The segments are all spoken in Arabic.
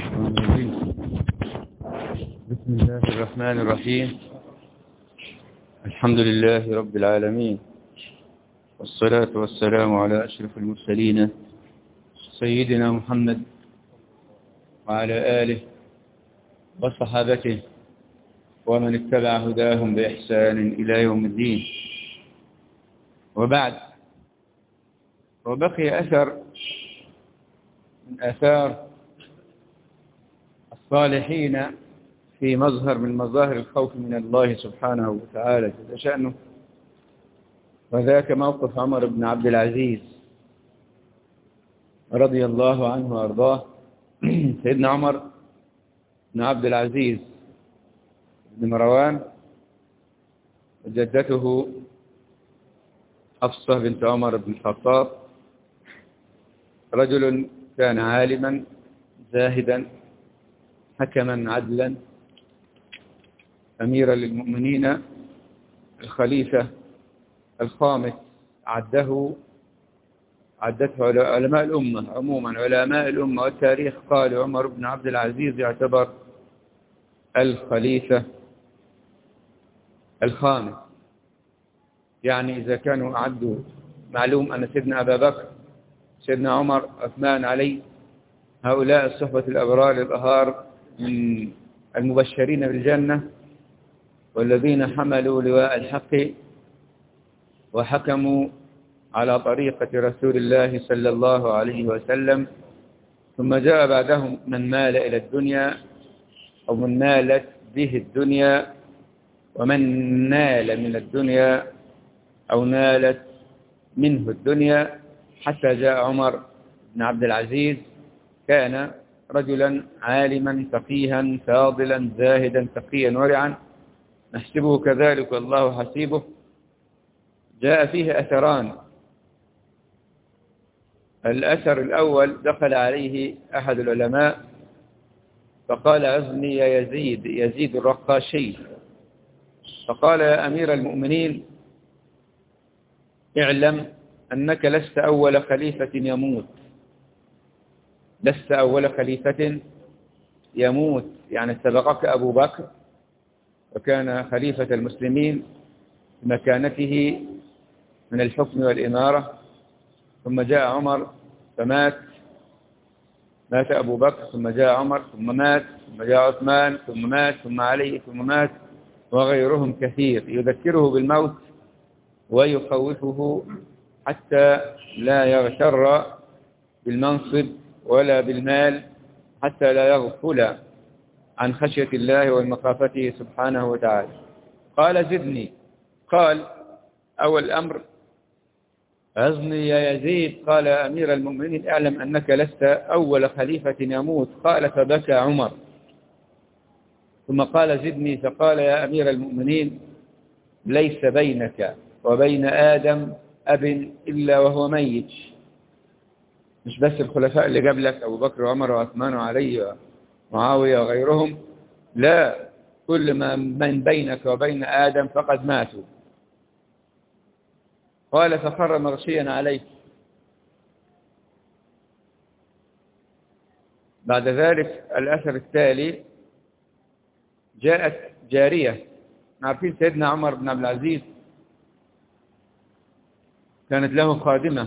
الشيطان الرجيم. بسم الله الرحمن الرحيم. الحمد لله رب العالمين، والصلاة والسلام على أشرف المرسلين سيدنا محمد وعلى آله وصحابته ومن اتبع هداهم بإحسان إلى يوم الدين. وبعد، وبقي أثر من آثار الصالحين في مظهر من مظاهر الخوف من الله سبحانه وتعالى جل شأنه، وذاك موقف عمر بن عبد العزيز رضي الله عنه وأرضاه. سيدنا عمر بن عبد العزيز بن مروان وجدته حفصة بنت عمر بن الخطاب، رجل كان عالما زاهدا حكما عدلا أميرا للمؤمنين، الخليفة الخامس عدته علماء الأمة عموما. علماء الأمة والتاريخ قالوا عمر بن عبد العزيز يعتبر الخليفة الخامس. يعني إذا كانوا عدوا، معلوم أن سيدنا أبا بكر، سيدنا عمر، عثمان، علي، هؤلاء الصحبة الأبرار الأهار من المبشرين بالجنة، والذين حملوا لواء الحق وحكموا على طريقة رسول الله صلى الله عليه وسلم. ثم جاء بعدهم من مال إلى الدنيا، أو من نالت به الدنيا، ومن نال من الدنيا أو نالت منه الدنيا، حتى جاء عمر بن عبد العزيز. كان رجلا عالما فقيها فاضلا زاهدا تقيا ورعا، نحسبه كذلك والله حسيبه. جاء فيه أثران. الأثر الأول: دخل عليه أحد العلماء فقال: عزني يا يزيد الرقاشي. فقال: يا أمير المؤمنين، اعلم أنك لست أول خليفة يموت. لست أول خليفة يموت، يعني سبقك أبو بكر وكان خليفة المسلمين بمكانته من الحكم والإمارة، ثم جاء عمر فمات، مات أبو بكر، ثم جاء عمر ثم مات، ثم جاء عثمان ثم مات، ثم علي ثم مات، وغيرهم كثير. يذكره بالموت ويخوفه حتى لا يغتر بالمنصب ولا بالمال، حتى لا يغفل عن خشية الله ومخافته سبحانه وتعالى. قال: زدني. قال: أول الأمر: عزني يا يزيد. قال: يا أمير المؤمنين، اعلم أنك لست أول خليفة يموت. قال: فبكى عمر. ثم قال: زدني. فقال: يا أمير المؤمنين، ليس بينك وبين آدم أب إلا وهو ميت. مش بس الخلفاء اللي قبلك أبو بكر وعمر وعثمان وعلي ومعاوية وغيرهم، لا، كل من بينك وبين آدم فقد ماتوا. قال: فخر مغشيا عليه. بعد ذلك الأثر التالي: جاءت جارية. عارفين سيدنا عمر بن عبد العزيز كانت له خادمة.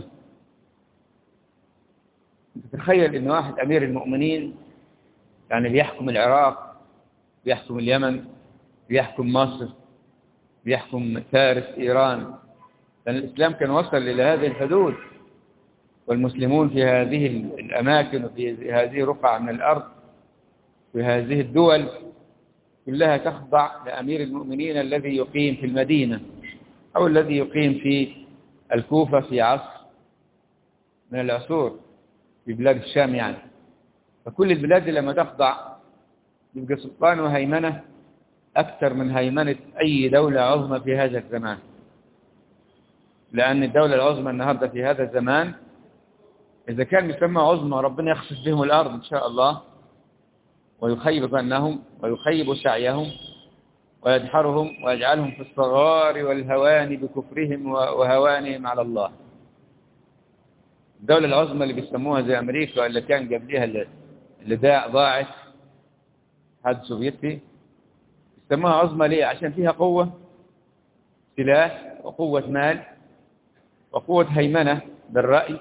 تتخيل إن واحد أمير المؤمنين، يعني بيحكم العراق، بيحكم اليمن، بيحكم مصر، بيحكم فارس، إيران، لأن الإسلام كان وصل إلى هذه الحدود، والمسلمون في هذه الأماكن وفي هذه الرقعة من الأرض، في هذه الدول كلها تخضع لأمير المؤمنين الذي يقيم في المدينة أو الذي يقيم في الكوفة في عصر من العصور في بلاد الشام يعني. فكل البلاد لما تخضع يبقى سلطان وهيمنة أكثر من هيمنة أي دولة عظمى في هذا الزمان، لأن الدولة العظمى النهاردة في هذا الزمان إذا كان يسمى عظمى ربنا يخسف بهم الأرض إن شاء الله، ويخيب ظنهم ويخيب سعيهم ويدحرهم ويجعلهم في الصغار والهوان بكفرهم وهوانهم على الله. الدولة العظمى اللي بيسموها زي أمريكا اللي كان قبلها اللي ضاعت الاتحاد السوفيتي، سموها عظمى ليه؟ عشان فيها قوة سلاح وقوة مال وقوة هيمنة بالرأي،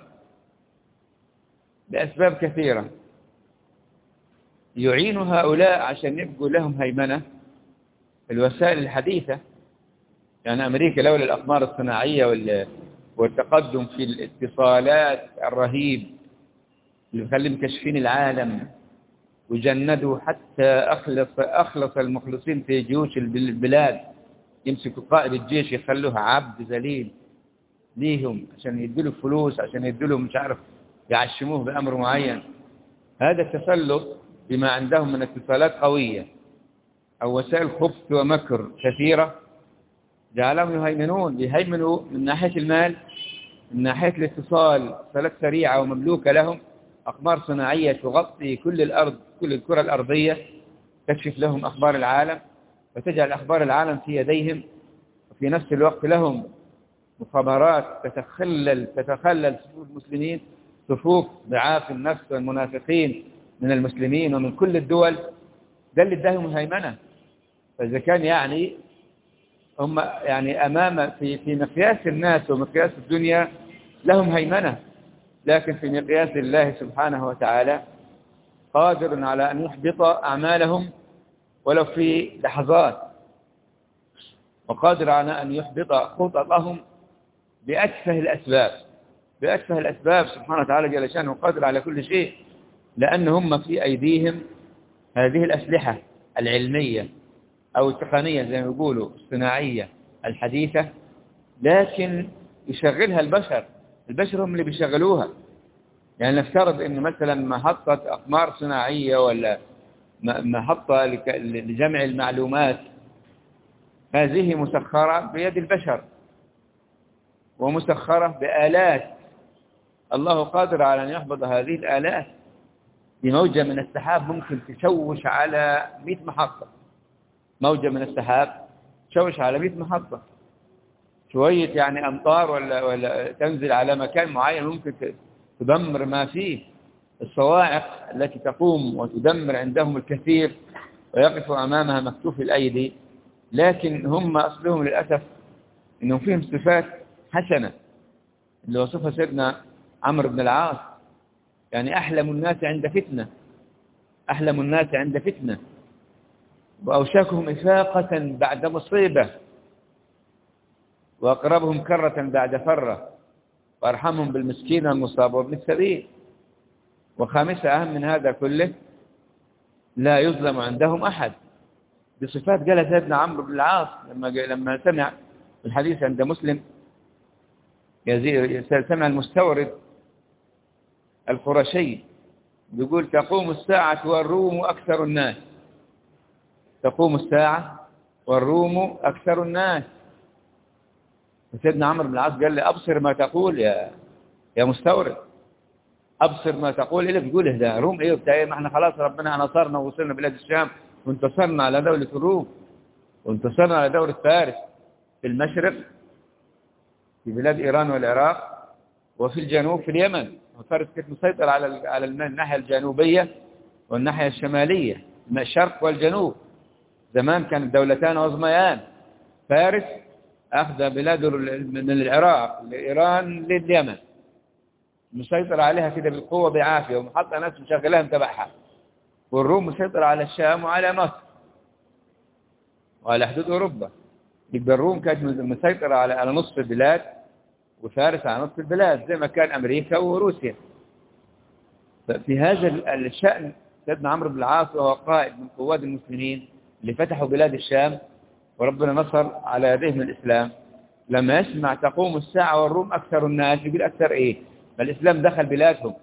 لأسباب كثيرة يعين هؤلاء عشان يبقوا لهم هيمنة في الوسائل الحديثة. يعني أمريكا لولا الأقمار الصناعية والتقدم في الاتصالات الرهيب اللي بيخليهم كشفين العالم، وجندوا حتى أخلص المخلصين في جيوش البلاد، يمسكوا قائد الجيش يخلوه عبد ذليل ليهم عشان يدلوا فلوس، عشان يدلوا مش عارف يعشموه بأمر معين. هذا التسلط بما عندهم من اتصالات قوية أو وسائل خبث ومكر كثيرة جعلهم يهيمنوا من ناحية المال، من ناحية الاتصال، اتصالات سريعة ومملوكة لهم، أقمار صناعية تغطي كل الأرض، كل الكرة الأرضية، تكشف لهم أخبار العالم وتجعل أخبار العالم في يديهم، وفي نفس الوقت لهم مخابرات تتخلل صفوف المسلمين، صفوف ضعاف النفس والمنافقين من المسلمين ومن كل الدول. ده اللي اداهم الهيمنة. فإذا كان يعني هم يعني أمام في مقياس الناس ومقياس الدنيا لهم هيمنة، لكن في مقياس الله سبحانه وتعالى قادر على أن يحبط أعمالهم ولو في لحظات، وقادر على أن يحبط خططهم بأتفه الأسباب سبحانه وتعالى جل شأنه، قادر على كل شيء، لأن هم في أيديهم هذه الأسلحة العلمية أو التقنية زي ما يقولوا الصناعية الحديثة، لكن يشغلها البشر هم اللي بيشغلوها. يعني نفترض أن مثلا محطة أقمار صناعية ولا محطة لجمع المعلومات، هذه مسخرة بيد البشر ومسخرة بآلات. الله قادر على أن يحفظ هذه الآلات بموجة من السحاب ممكن تشوش على 100 محطة، موجة من السحاب تشوش على 100 محطة، شوية يعني أمطار ولا تنزل على مكان معين ممكن تدمر ما فيه. الصواعق التي تقوم وتدمر عندهم الكثير ويقف أمامها مكتوف الأيدي، لكن هم أصلهم للأسف إنهم فيهم صفات حسنة اللي وصفها سيدنا عمرو بن العاص، يعني أحلم الناس عند فتنة وأوشاكهم إفاقة بعد مصيبة، وأقربهم كرة بعد فرة، وأرحمهم بالمسكين والمصاب وابن السبيل. وخامسة أهم من هذا كله، لا يظلم عندهم أحد. بصفات قالت سيدنا عمرو بن العاص لما سمع الحديث عند مسلم، سمع المستورد القرشي يقول تقوم الساعة والروم أكثر الناس، تقوم الساعة والروم أكثر الناس. سيدنا عمرو بن العاص قال لي أبصر ما تقول يا مستورد، أبصر ما تقول. إيه اللي بيقوله ده؟ روم إيه وبتاع إيه؟ ما احنا خلاص ربنا نصرنا ووصلنا بلاد الشام وانتصرنا على دولة الروم وانتصرنا على دولة فارس في المشرق في بلاد إيران والعراق، وفي الجنوب في اليمن. وفارس كانت مسيطرة على الناحية الجنوبية والناحية الشمالية، الشرق والجنوب. زمان كانت دولتان عظميان، فارس أخذ بلاد من العراق لإيران لليمن، مسيطر عليها كده بالقوة بعافية ومحطة ناس مشغلها متبعها، والروم مسيطر على الشام وعلى مصر وعلى حدود أوروبا. يبقى الروم كانت مسيطرة على نصف البلاد، وفارس على نصف البلاد زي ما كان أمريكا وروسيا. في هذا الشأن سيدنا عمرو بن العاص وهو قائد من قواد المسلمين اللي فتحوا بلاد الشام وربنا نصر على يديهم الإسلام، لما يسمع تقوم الساعة والروم أكثر الناس يقول أكثر إيه؟ فالإسلام دخل بلادهم،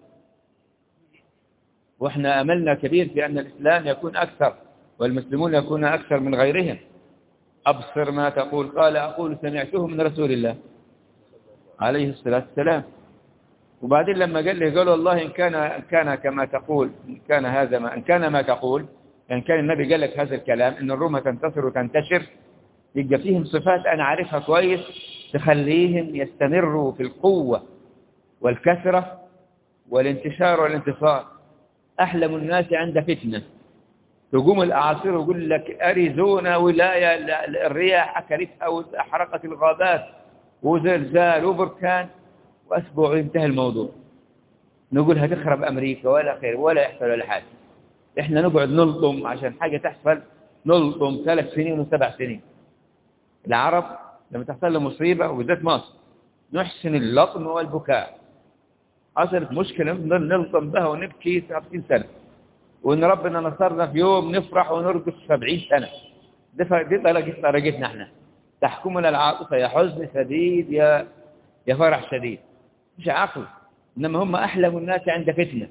وإحنا أملنا كبير في أن الإسلام يكون أكثر والمسلمون يكون أكثر من غيرهم. أبصر ما تقول. قال أقول سمعته من رسول الله عليه الصلاة والسلام. وبعدين لما قال له، قال والله إن كان كما تقول، إن كان ما تقول، يعني كان النبي قال لك هذا الكلام إن الروم تنتصر وتنتشر، يبقى فيهم صفات أنا عارفها كويس تخليهم يستمروا في القوة والكثرة والانتشار والانتصار. أحلم الناس عند فتنة. تقوم الأعاصير ويقول لك أريزونا ولاية الرياح أكلتها وأحرقت الغابات وزلزال وبركان، وأسبوع ينتهي الموضوع. نقول هتخرب أمريكا ولا خير ولا يحصل ولا حاجة. إحنا نقعد نلطم عشان حاجة تحصل، نلطم 3 سنين و7 سنين. العرب لما تحصل له مصيبة وبالذات مصر نحسن اللطم والبكاء. حصلت مشكلة نلطم بها ونبكي 30 سنة، وإن ربنا نصرنا في يوم نفرح ونرقص 70 سنة. دي طريقتنا احنا. تحكمنا العاطفة، يا حزن شديد يا فرح شديد، مش عقل. إنما هم أحلم الناس عند فتنة،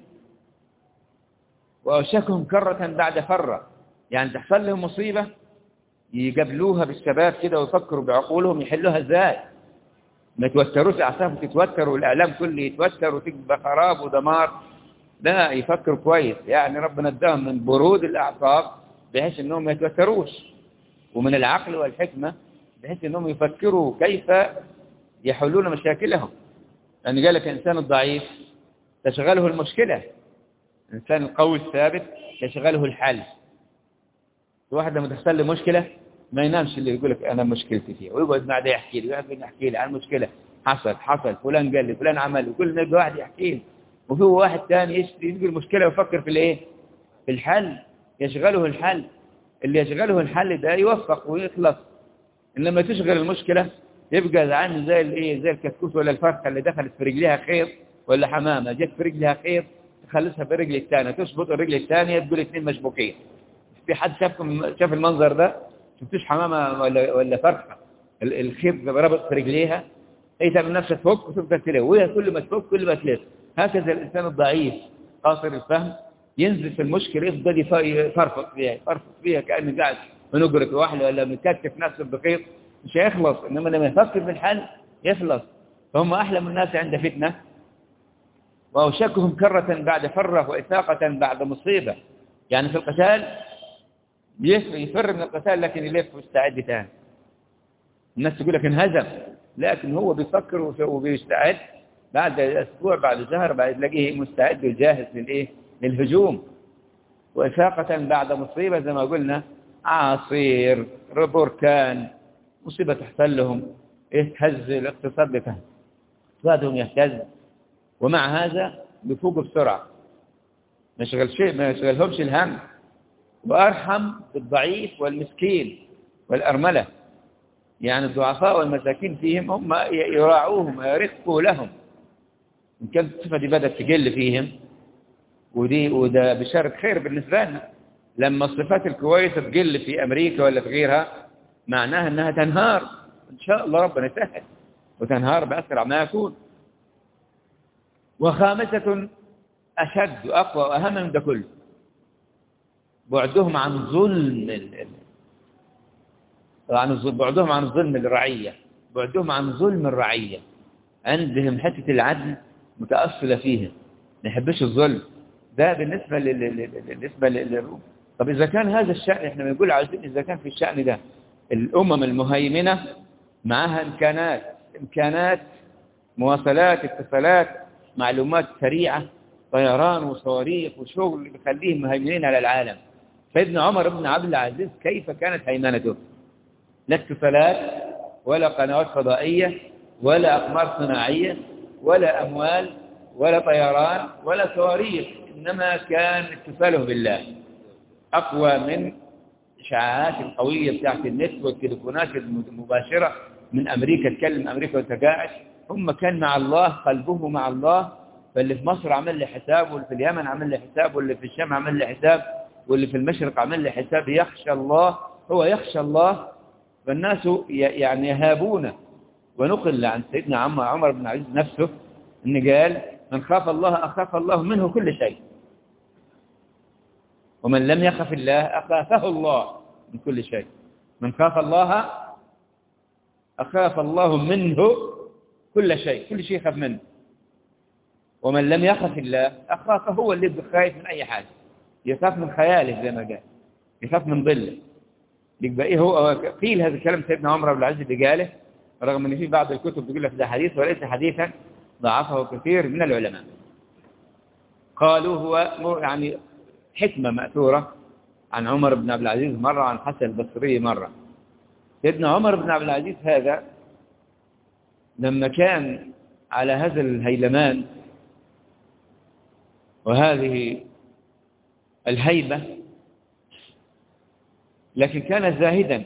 وأوشكهم كرة بعد فرة. يعني تحصل لهم مصيبة يقبلوها بالشباب كده ويفكروا بعقولهم يحلوها ازاي. ما يتوتروش، أعصابهم تتوتر والإعلام كله يتوتر وتبقى خراب ودمار. لا، يفكروا كويس. يعني ربنا اداهم من برود الأعصاب بحيث أنهم ما يتوتروش، ومن العقل والحكمة بحيث أنهم يفكروا كيف يحلون مشاكلهم. لأن قال لك الإنسان الضعيف تشغله المشكلة، الإنسان القوي الثابت يشغله الحل. الواحد لما تحصل له مشكلة ما ينامش، اللي يقول لك أنا مشكلتي فيها، ويقعد معه يحكي لي يحكي لي عن مشكلة حصل فلان قال لي فلان عمل، وكل واحد يحكي لي. وفي واحد ثاني يشتري يقول المشكلة ويفكر في الايه، في الحل، يشغله الحل. اللي يشغله الحل ده يوفق ويخلص. إنما تشغل المشكلة يبقى عنه زي الايه، زي الكتكوت ولا الفرخة اللي دخلت في رجلها خيط، ولا حمامة جت في رجلها خيط تخلصها في رجل الثانية، تشبط الرجل الثانية تقول 2 مشبوكين. في حد شاف المنظر ده؟ شفتوش حمامة ولا فرخة الخيط ربط في رجليها، هي تعمل نفسها تفك وتفضل تلف، وهي كل ما تفك كل ما تلف. هكذا الإنسان الضعيف قاصر الفهم ينزل في المشكلة يفضل يفرفق فيها كأنه قاعد منقرة واحدة ولا مكتف نفسه بخيط، مش هيخلص. إنما لما يفكر في الحل يخلص. فهم أحلم الناس عند فتنة، وأوشكهم كرة بعد فرة وإثاقة بعد مصيبة. يعني في القتال يفر من القتال لكن يلف ويستعد ثاني. الناس تقول لك انهزم، لكن هو بيفكر وبيستعد بعد أسبوع بعد شهر بعد تلاقيه مستعد وجاهز للإيه، للهجوم. وإثاقة بعد مصيبة زي ما قلنا، عاصير بركان، مصيبة تحصل لهم يهتز الاقتصاد بفهم، اقتصادهم يهتز. ومع هذا بيفوقوا بسرعة، ما يشغلهمش الهم، وأرحم بالضعيف والمسكين والأرملة. يعني الضعفاء والمساكين فيهم هم يراعوهم ويرقوا لهم. إن كانت الصفة دي بدأت تقل فيهم، وده بشارة خير بالنسبة لنا. لما الصفات الكويسة تقل في أمريكا ولا في غيرها معناها أنها تنهار. إن شاء الله ربنا يسهل وتنهار بأسرع ما يكون. وخامسة أشد وأقوى وأهم من ده كله، بعدهم عن بعدهم عن ظلم الرعية، بعدهم عن ظلم الرعية. عندهم حتة العدل متأصلة فيهم، ما يحبش الظلم. ده بالنسبة للروم. طب إذا كان هذا الشأن، إحنا بنقول عايزين إذا كان في الشأن ده الأمم المهيمنة معها إمكانات مواصلات، اتصالات، معلومات سريعة، طيران وصواريخ وشغل بيخليهم مهيمنين على العالم. سيدنا عمر بن عبد العزيز كيف كانت هيمنته؟ لا اتصالات ولا قنوات فضائية ولا أقمار صناعية ولا أموال ولا طيران ولا صواريخ، إنما كان اتصاله بالله أقوى من إشعاعات القوية بتاعت النت والتليفونات المباشرة من أمريكا. تكلم أمريكا وانت قاعد. هم كان مع الله، قلبه مع الله. فاللي في مصر عمل لي حساب، واللي في اليمن عمل لي حساب، واللي في الشام عمل لي حساب، واللي في المشرق عمل لي حساب. يخشى الله، هو يخشى الله، فالناس يعني يهابونه. ونقل عن سيدنا عمر بن عبد العزيز نفسه أن قال: من خاف الله أخاف الله منه كل شيء، ومن لم يخف الله أخافه الله من كل شيء. من خاف الله أخاف الله منه كل شيء، كل شيء يخاف منه. ومن لم يخف الله أخافه، هو اللي يبقى خايف من أي حاجة، يخاف من خياله زي ما قال، يخاف من ظله. يبقى إيه هو قيل هذا الكلام سيدنا عمر بن العزيز اللي قاله، رغم أن في بعض الكتب تقول لك ده حديث وليس حديثا، ضعفه كثير من العلماء. قالوا هو يعني حكمة مأثورة عن عمر بن عبد العزيز مرة، عن حسن البصري مرة. سيدنا عمر بن عبد العزيز هذا لما كان على هذا الهيلمان وهذه الهيبة، لكن كان زاهدا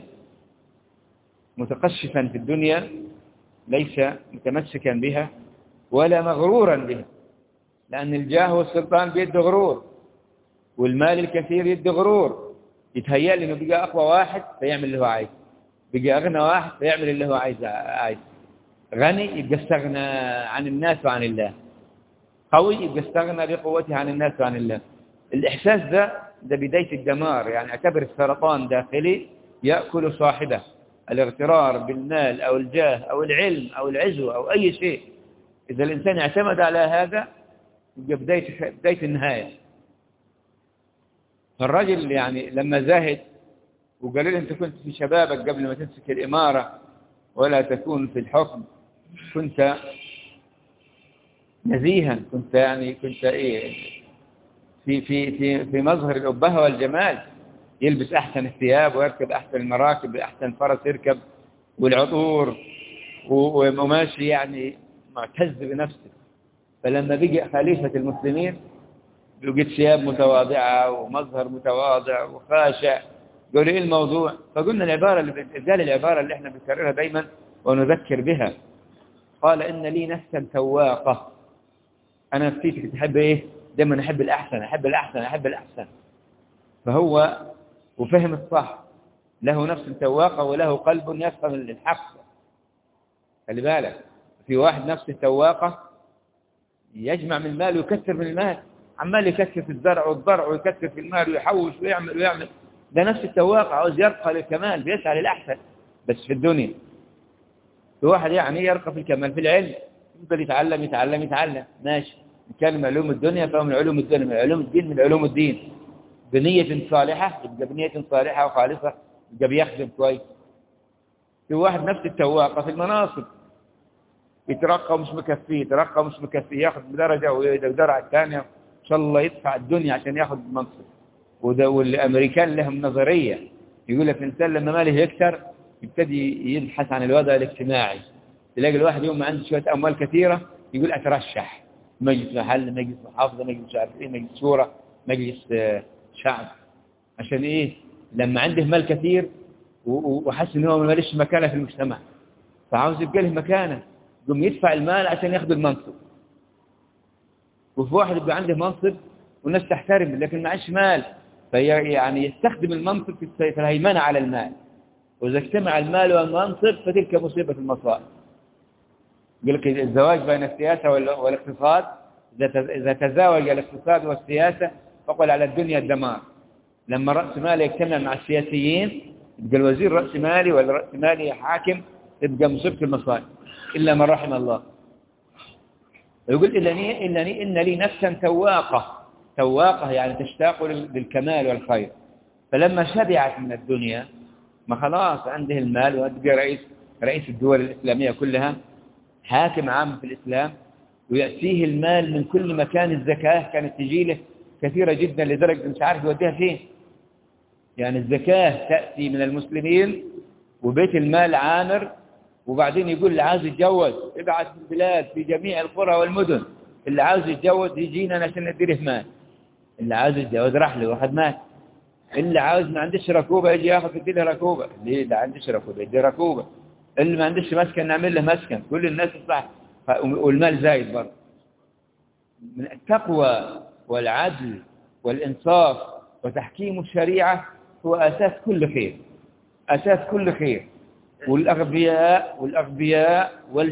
متقشفا في الدنيا، ليس متمسكا بها ولا مغرورا بها، لأن الجاه والسلطان بيده غرور، والمال الكثير يده غرور. يتهيأ لي إنه بقى أقوى واحد فيعمل اللي هو عايز، بقى أغنى واحد فيعمل اللي هو عايز. غني يبقى استغنى عن الناس وعن الله، قوي يبقى استغنى بقوته عن الناس وعن الله. الإحساس ده بداية الدمار. يعني اعتبر السرطان داخلي يأكل صاحبه. الاغترار بالمال أو الجاه أو العلم أو العزو أو أي شيء، إذا الإنسان اعتمد على هذا يبقى بداية النهاية. فالرجل يعني لما زاهد وقال له أنت كنت في شبابك قبل ما تمسك الإمارة ولا تكون في الحكم، كنت نزيها، كنت إيه في مظهر الأبهة والجمال، يلبس أحسن الثياب ويركب أحسن المراكب، أحسن فرس يركب والعطور وماشي يعني معتز بنفسه. فلما بقي خليفة المسلمين لقيت ثياب متواضعة ومظهر متواضع وخاشع. قالوا إيه الموضوع؟ فقلنا العبارة اللي احنا بنكررها دايما ونذكر بها. قال إن لي نفسا تواقة. أنا نفسيتك تحب إيه؟ دايما أحب الأحسن أحب الأحسن أحب الأحسن. فهو وفهم الصح، له نفس تواقة وله قلب يفهم الحق. خلي بالك، في واحد نفس التواقة يجمع من المال ويكثر من المال، عمال يكثر في الزرع والضرع ويكثر في المال ويحوش ويعمل. ده نفس التواقع، عاوز يرقى للكمال، بيسعى للأحسن بس في الدنيا. في واحد يعني يرقى في الكمال في العلم، يفضل يتعلم ماشي. نتكلم علوم الدنيا فهو من علوم الدنيا، من علوم الدين من علوم الدين، بنية صالحة يبقى بنية صالحة وخالصة يبقى بيخدم كويس. في واحد نفس التواقع في المناصب، يترقى مش مكفيه ياخذ بدرجة ودرجة الثانية إن شاء الله يدفع الدنيا عشان ياخذ منصب. وده والأمريكان لهم نظرية، يقول لك الإنسان لما ماله يكثر يبتدي يبحث عن الوضع الاجتماعي. تلاقي الواحد يوم ما عنده شوية أموال كثيرة يقول أترشح مجلس محل، مجلس محافظة، مجلس شعب، مجلس شورى، مجلس شعب. عشان إيه؟ لما عنده مال كثير وحس إن هو ما ليش مكانة في المجتمع، فعاوز يبقى له مكانة، يقوم يدفع المال عشان ياخذ المنصب. وفي واحد يبقى عنده منصب والناس تحترم لكن معيش مال، يعني يستخدم المنصب في الهيمنة على المال. وإذا اجتمع المال والمنصب فتلك مصيبة المصائب. يقول لك الزواج بين السياسة والاقتصاد، إذا تزاوج الاقتصاد والسياسة فقل على الدنيا الدمار. لما رأس مال يجتمع مع السياسيين يبقى الوزير رأس مالي ولا رأس مالي حاكم، تبقى مصيبة المصائب إلا من رحم الله. يقول إن لي نفسا تواقة يعني تشتاق للكمال والخير. فلما شبعت من الدنيا ما خلاص عنده المال ويبقى رئيس الدول الإسلامية كلها، حاكم عام في الإسلام، ويأتيه المال من كل مكان. الزكاة كانت تجي له كثيرة جدا لدرجة مش عارف يوديها فين. يعني الزكاة تأتي من المسلمين وبيت المال عامر. وبعدين يقول اللي عاوز يتجوز ابعث في البلاد في جميع القرى والمدن، اللي عاوز يتجوز يجينا عشان نديره مال. اللي عاوز يتجوز راح له واخد مال. اللي عاوز ما عندش ركوبة يجي ياخذ يدي له ركوبة. ليه؟ ده عندش ركوبة يدي ركوبة. اللي ما عندش مسكن نعمل له مسكن. كل الناس صح. والمال زايد برضه. من التقوى والعدل والإنصاف وتحكيم الشريعة هو أساس كل خير، أساس كل خير. والأغبياء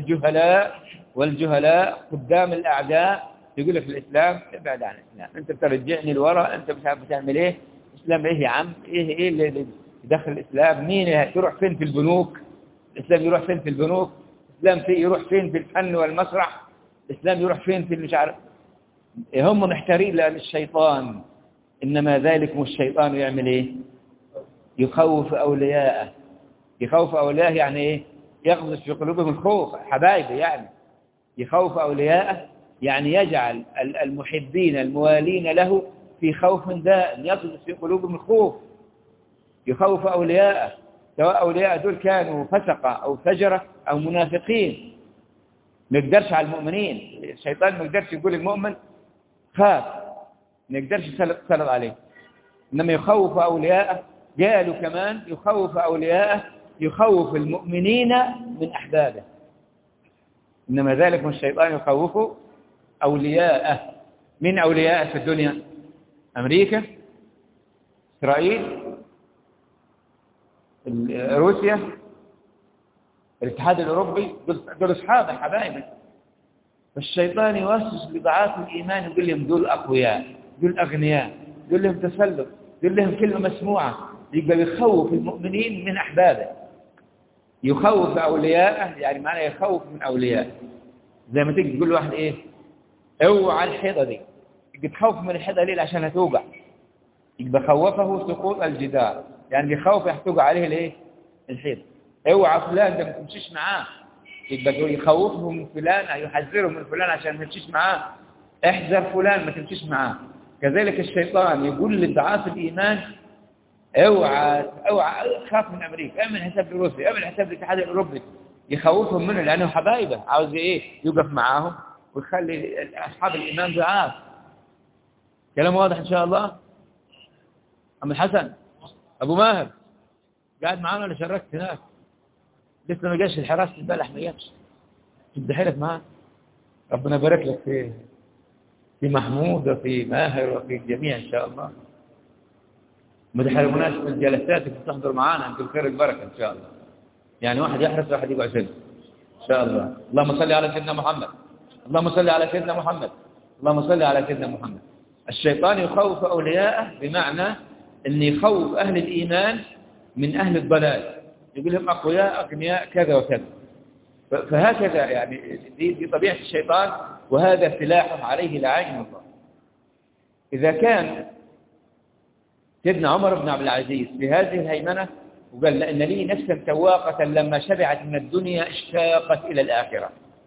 والجهلاء قدام الأعداء يقول لك الإسلام ابعد عن الإسلام، أنت بترجعني لورا، أنت مش عارف بتعمل إيه. الإسلام إيه يا عم؟ إيه اللي يدخل الإسلام؟ مين تروح فين في البنوك؟ الإسلام يروح فين في البنوك؟ الإسلام يروح فين في الفن والمسرح؟ الإسلام يروح فين في مش عارف. هم محتارين لأن الشيطان، إنما ذلكم الشيطان يعمل إيه؟ يخوف أولياءه. يخوف أولياءه يعني إيه؟ يغمس في قلوبهم الخوف، حبايبه يعني. يخوف أولياءه يعني يجعل المحبين الموالين له في خوف دائم، يطلب في قلوبهم الخوف، يخوف أولياءه، سواء أولياء دول كانوا فسقة أو فجرة أو منافقين. ما يقدرش على المؤمنين، الشيطان ما يقدرش يقول المؤمن خاف، ما يقدرش يسلط عليه، إنما يخوف أولياءه. قالوا كمان يخوف أولياءه، يخوف المؤمنين من أحبابه، إنما ذلك من الشيطان يخوف أولياءه. من أولياءه في الدنيا؟ أمريكا، إسرائيل، روسيا، الاتحاد الأوروبي، دول أصحابه حبايبه. فالشيطان يوسوس لضعاف الإيمان يقول لهم دول أقوياء، دول أغنياء، دول لهم تسلط، دول لهم كلمة مسموعة. يبقى يخوف المؤمنين من أحبابه، يخوف أولياءه، يعني معنى يخوف من أولياءه. زي ما تيجي تقول لواحد إيه، اوعى الحيطة دي، يبقى تخوف من الحيطة ليه؟ عشان هتوقع. يبقى خوفه سقوط الجدار، يعني بخوف يحتوق عليه الايه؟ الحيطة. اوعى فلان ده ما تمشيش معاه، يبقى يخوفه من فلان، يحذره من فلان عشان ما تمشيش معاه. احذر فلان ما تمشيش معاه. كذلك الشيطان يقول لضعاف الإيمان اوعى خاف من أمريكا، اعمل حساب لروسيا، اعمل حساب للاتحاد الأوروبي، يخوفهم منه لأنه حبايبه، عاوز ايه؟ يوقف معاهم ويخلي أصحاب الإيمان ضعاف. كلام واضح إن شاء الله؟ أم الحسن أبو ماهر قاعد معانا ولا شركت هناك؟ لسه ما جاش الحراسة البلح، ما جاش. شد حيلك معاه. ربنا يبارك لك في محمود وفي ماهر وفي الجميع إن شاء الله. ما تحرموناش من الجلسات اللي تحضر معانا، أنتم خير البركة إن شاء الله. يعني واحد يحرص واحد يقعد سنة إن شاء الله. اللهم صل على سيدنا محمد، اللهم صل على سيدنا محمد، اللهم صل على سيدنا محمد. الشيطان يخوف أولياءه بمعنى أن يخوف أهل الإيمان من أهل الضلال، يقول لهم أقوياء أغنياء كذا وكذا. فهكذا يعني دي طبيعة الشيطان، وهذا سلاحه عليه لعين الله. إذا كان سيدنا عمر بن عبد العزيز في هذه الهيمنة وقال لأن لي نفسا تواقة لما شبعت من الدنيا اشتاقت إلى الآخرة،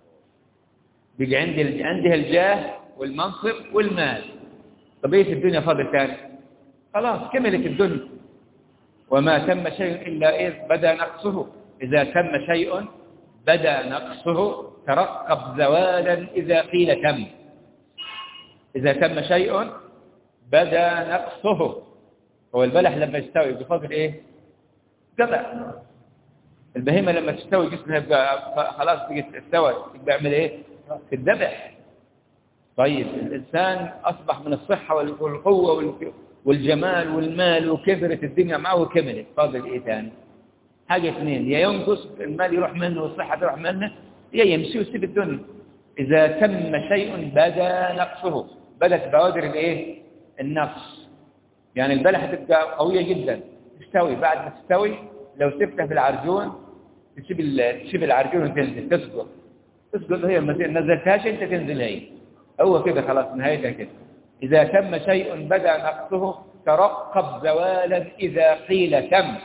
بيجي عندها الجاه والمنصب والمال، طبيعة الدنيا فاضل ثاني، خلاص كملت الدنيا. وما تم شيء إلا إذ بدا نقصه، إذا تم شيء بدا نقصه، ترقب زوالا إذا قيل تم. إذا تم شيء بدا نقصه. هو البلح لما يستوي بفضل إيه؟ قطع. البهيمة لما تستوي جسمها يبقى خلاص استوت، يبقى يعمل إيه؟ الذبح. طيب الإنسان أصبح من الصحة والقوة والجمال والمال وكبرت الدنيا معه وكملت، فاضل إيه تاني؟ حاجة اثنين، يا ينقص المال يروح منه والصحة تروح منه، يا يمشي ويسيب الدنيا. إذا تم شيء بدا نقصه، بدت بوادر الإيه؟ النقص. يعني البلحة تبقى قوية جدا، تستوي، بعد ما تستوي لو سبتها في العرجون تسيب العرجون وتنزل تسقط هي، ما نزلتهاش انت تنزل هي، هو كده خلاص نهايتها كده. إذا تم شيء بدا نقصه، ترقب زوالا إذا قيل تم.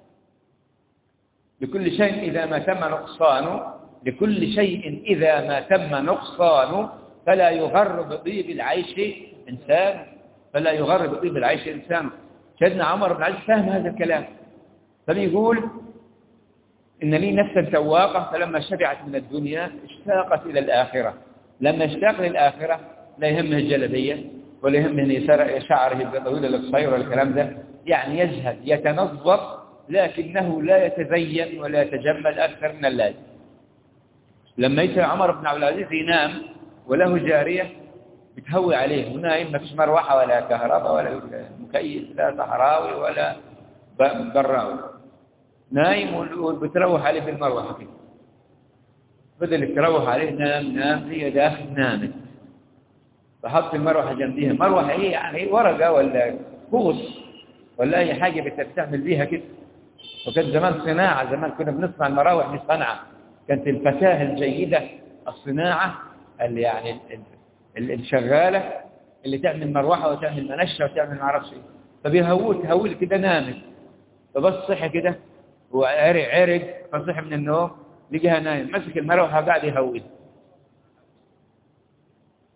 لكل شيء إذا ما تم نقصانه، لكل شيء إذا ما تم نقصانه فلا يغر بطيب العيش إنسان، فلا يغر بطيب العيش إنسان. سيدنا عمر بن عبد فهم هذا الكلام، فبيقول إن لي نفسا تواقة فلما شبعت من الدنيا اشتاقت إلى الآخرة. لما اشتاق للآخرة لا يهمه الجلبية ولا يهمه أن شعره يبقى طويل القصير والكلام ده، يعني يزهد يتنظر، لكنه لا يتزين ولا يتجمل أكثر من اللازم. لما يجي عمر بن عبد العزيز ينام وله جارية بتهوي عليه ونايم، ما فيش مروحة ولا كهرباء ولا مكيف، لا صحراوي ولا براوي، نايم وبتروح عليه بالمروحة كده. بدل تروح عليه نام هي داخل نامت، فحط المروحة جنبيها. مروحة ايه يعني؟ ورقة ولا كوس ولا اي حاجة بتستعمل بيها كده. وكان زمان صناعة، زمان كنا بنصنع المراوح دي صنعة، كانت الفتاة الجيدة الصناعة اللي يعني الشغالة اللي تعمل مروحة وتعمل منشة وتعمل معرفش ايه. فبيهول كده نامت، فبس صحي كده وعرق فصحي من النوم لقيها نايم، مسك المروحة قاعد يهول.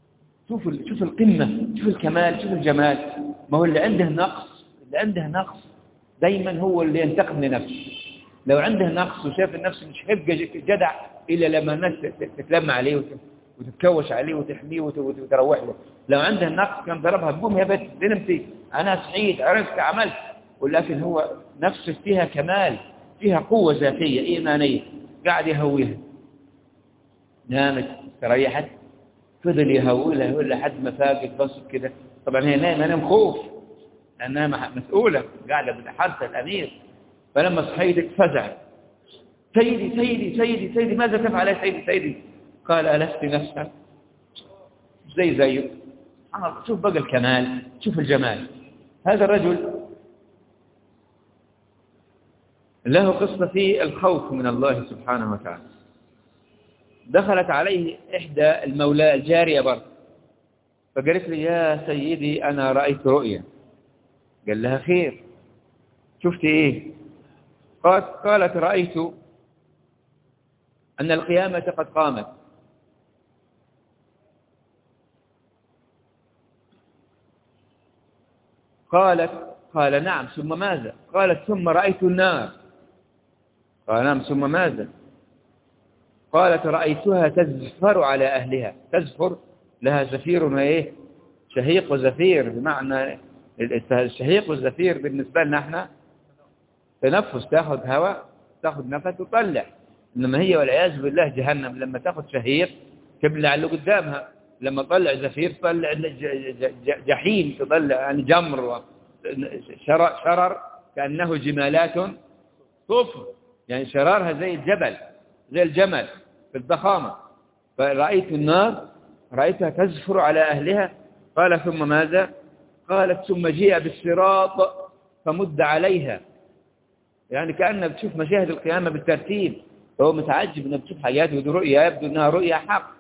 شوف القمة، شوف الكمال، شوف الجمال. ما هو اللي عنده نقص دايما هو اللي ينتقم لنفسه. لو عنده نقص وشاف النفس مش هيبقى جدع إلا لما الناس تتلم عليه وتتكوش عليه وتحميه وتروح له. لو عنده نقص كان ضربها بقوم يا بنت نمتي، أنا صحيت عرفت عملت. ولكن هو نفسه فيها كمال، فيها قوة ذاتية إيمانية، قاعد يهويها. نامت تريحت، فضل يهولها لحد ما فاقت بصت كده. طبعا هي نايمة نام خوف لأنها مسؤولة قاعدة بحرس الأمير. فلما صحيت فزعت، سيدي سيدي سيدي سيدي ماذا تفعل يا سيدي سيدي؟ قال ألست نفسا زيه. شوف بقى الكمال، شوف الجمال. هذا الرجل له قصة في الخوف من الله سبحانه وتعالى. دخلت عليه إحدى المولاة الجارية برضه، فقالت لي يا سيدي أنا رأيت رؤيا. قال لها خير، شفت إيه؟ قالت رأيت أن القيامة قد قامت. قال نعم ثم ماذا؟ قالت ثم رأيت النار. قال نعم ثم ماذا؟ قالت رأيتها تزفر على أهلها. تزفر لها زفير وإيه؟ شهيق وزفير، بمعنى الشهيق والزفير بالنسبة لنا احنا تنفس، تاخذ هواء تاخذ نفس وتطلع. إنما هي والعياذ بالله جهنم لما تاخذ شهيق تبلع اللي قدامها، لما تطلع زفير تطلع جحيم، تطلع يعني جمر شرر كأنه جمالات صفر، يعني شرارها زي الجبل زي الجمل في الضخامة. فرأيت النار رأيتها تزفر على أهلها. قال ثم ماذا؟ قالت ثم جيء بالصراط فمد عليها. يعني كأنها بتشوف مشاهد القيامة بالترتيب، فهو متعجب أنه بتشوف حاجات ودي رؤيا يبدو أنها رؤيا حق.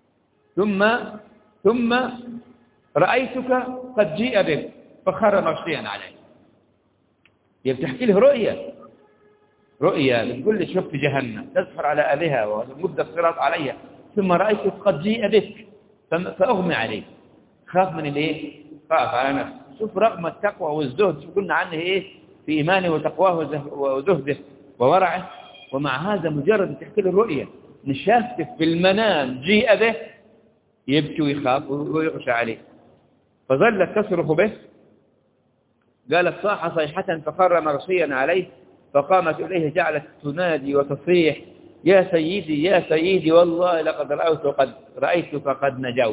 ثم رأيتك قد جيء بك فخر مغشيا عليه. هي بتحكي له رؤيا بتقول لي شفت جهنم تزفر على أهلها ومد الصراط عليها، ثم رأيتك قد جيء بك فأغمي عليه. خاف من الايه؟ خاف على نفسه. شوف رغم التقوى والزهد، شو قلنا عنه ايه؟ في إيمانه وتقواه وزهده وورعه، ومع هذا مجرد تحكي له الرؤيا نشافته في المنام جيء به يبكي ويخاف ويغشى عليه. فظلت تصرخ به. قالت صاح صيحة فخر مغشيا عليه، فقامت إليه جعلت تنادي وتصيح يا سيدي يا سيدي والله لقد رأيتك قد نجوت.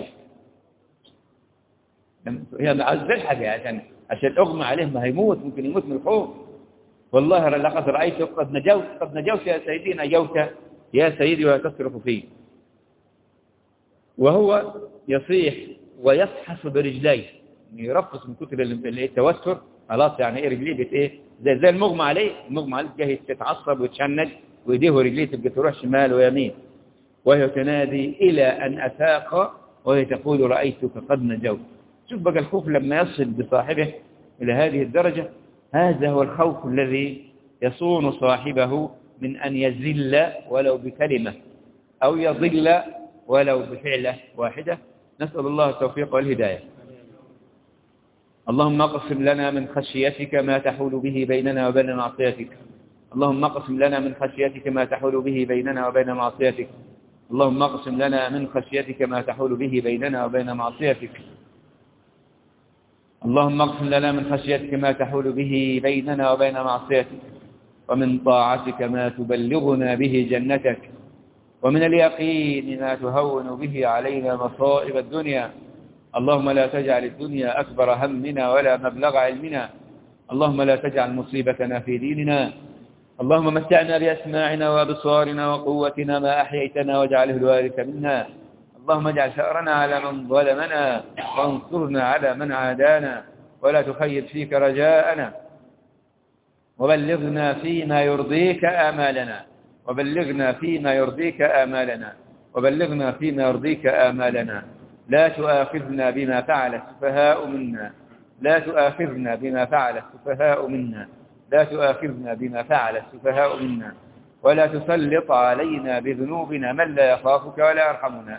هي عايز الحاجة عشان أغمى عليه ما هيموت، ممكن يموت من الخوف. والله لقد رأيتك قد نجوت يا سيدي، نجوت يا سيدي، وتصرخ فيه. وهو يصيح ويفحص برجليه، يرفص من كتر التوتر. خلاص يعني ايه رجليه ايه زي المغمى عليه جاي تتعصب وتشنج، وايديه ورجليه تبقى تروح شمال ويمين. وهي تنادي إلى أن أفاق وهي تقول رأيتك قد نجوت. شوف بقى الخوف لما يصل بصاحبه إلى هذه الدرجة. هذا هو الخوف الذي يصون صاحبه من أن يزل ولو بكلمة أو يضل ولو بفعلة واحدة. نسأل الله التوفيق والهداية. اللهم اقسم لنا من خشيتك ما تحول به بيننا وبين معصيتك. اللهم اقسم لنا من خشيتك ما تحول به بيننا وبين معصيتك. اللهم اقسم لنا من خشيتك ما تحول به بيننا وبين معصيتك. اللهم اقسم لنا من خشيتك ما تحول به بيننا وبين معصيتك، ومن طاعتك ما تبلغنا به جنتك، ومن اليقين ما تهون به علينا مصائب الدنيا. اللهم لا تجعل الدنيا أكبر همنا ولا مبلغ علمنا. اللهم لا تجعل مصيبتنا في ديننا. اللهم متعنا بأسماعنا وأبصارنا وقوتنا ما أحييتنا واجعله الوارث منا. اللهم اجعل ثأرنا على من ظلمنا وانصرنا على من عادانا، ولا تخيب فيك رجاءنا. وبلغنا فيما يرضيك آمالنا. وبلغنا فيما يرضيك آمالنا. وبلغنا فيما يرضيك آمالنا. لا تؤاخذنا بما فعل السفهاء منا. لا تؤاخذنا بما فعل السفهاء منا. لا تؤاخذنا بما فعل السفهاء منا. ولا تسلط علينا بذنوبنا من لا يخافك ولا يرحمنا.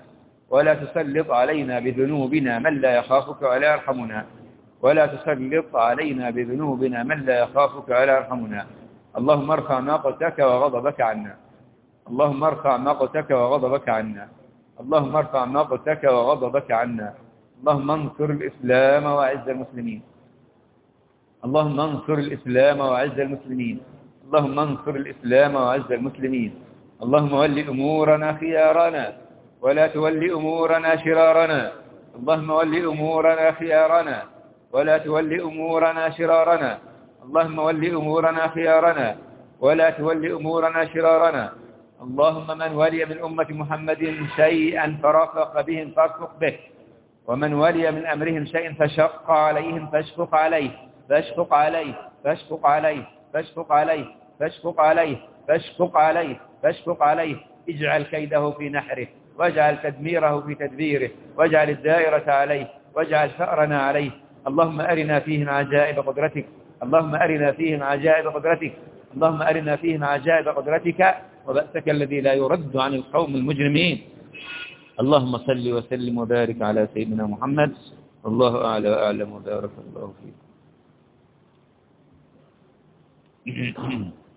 ولا تسلط علينا بذنوبنا من لا يخافك ولا يرحمنا ولا تسلط علينا بذنوبنا من لا يخافك ولا يرحمنا. اللهم ارفع مقتك وغضبك عنا. اللهم ارفع مقتك وغضبك عنا. اللهم ارفع مقتك وغضبك عنا. اللهم انصر الإسلام وأعز المسلمين. اللهم انصر الإسلام وأعز المسلمين. اللهم انصر الإسلام وأعز المسلمين. اللهم ول أمورنا خيارنا ولا تول أمورنا شرارنا. اللهم ول أمورنا خيارنا ولا تول أمورنا شرارنا. اللهم ول أمورنا خيارنا ولا تول أمورنا شرارنا. اللهم من ولي من أمة محمد شيئا فرافق بهم فارفق به، ومن ولي من أمرهم شيئا فشق عليهم فاشفق عليه فاشفق عليه فاشفق عليه فاشفق عليه فاشفق عليه فاشفق عليه فاشفق عليه. اجعل كيده في نحره واجعل تدميره في تدبيره واجعل الدائرة عليه واجعل ثأرنا عليه. اللهم أرنا فيهم عجائب قدرتك. اللهم أرنا فيهم عجائب قدرتك. اللهم أرنا فيهم عجائب قدرتك وبأسك الذي لا يرد عن القوم المجرمين. اللهم صل وسلم وبارك على سيدنا محمد. الله أعلى وأعلم وبارك الله فيك.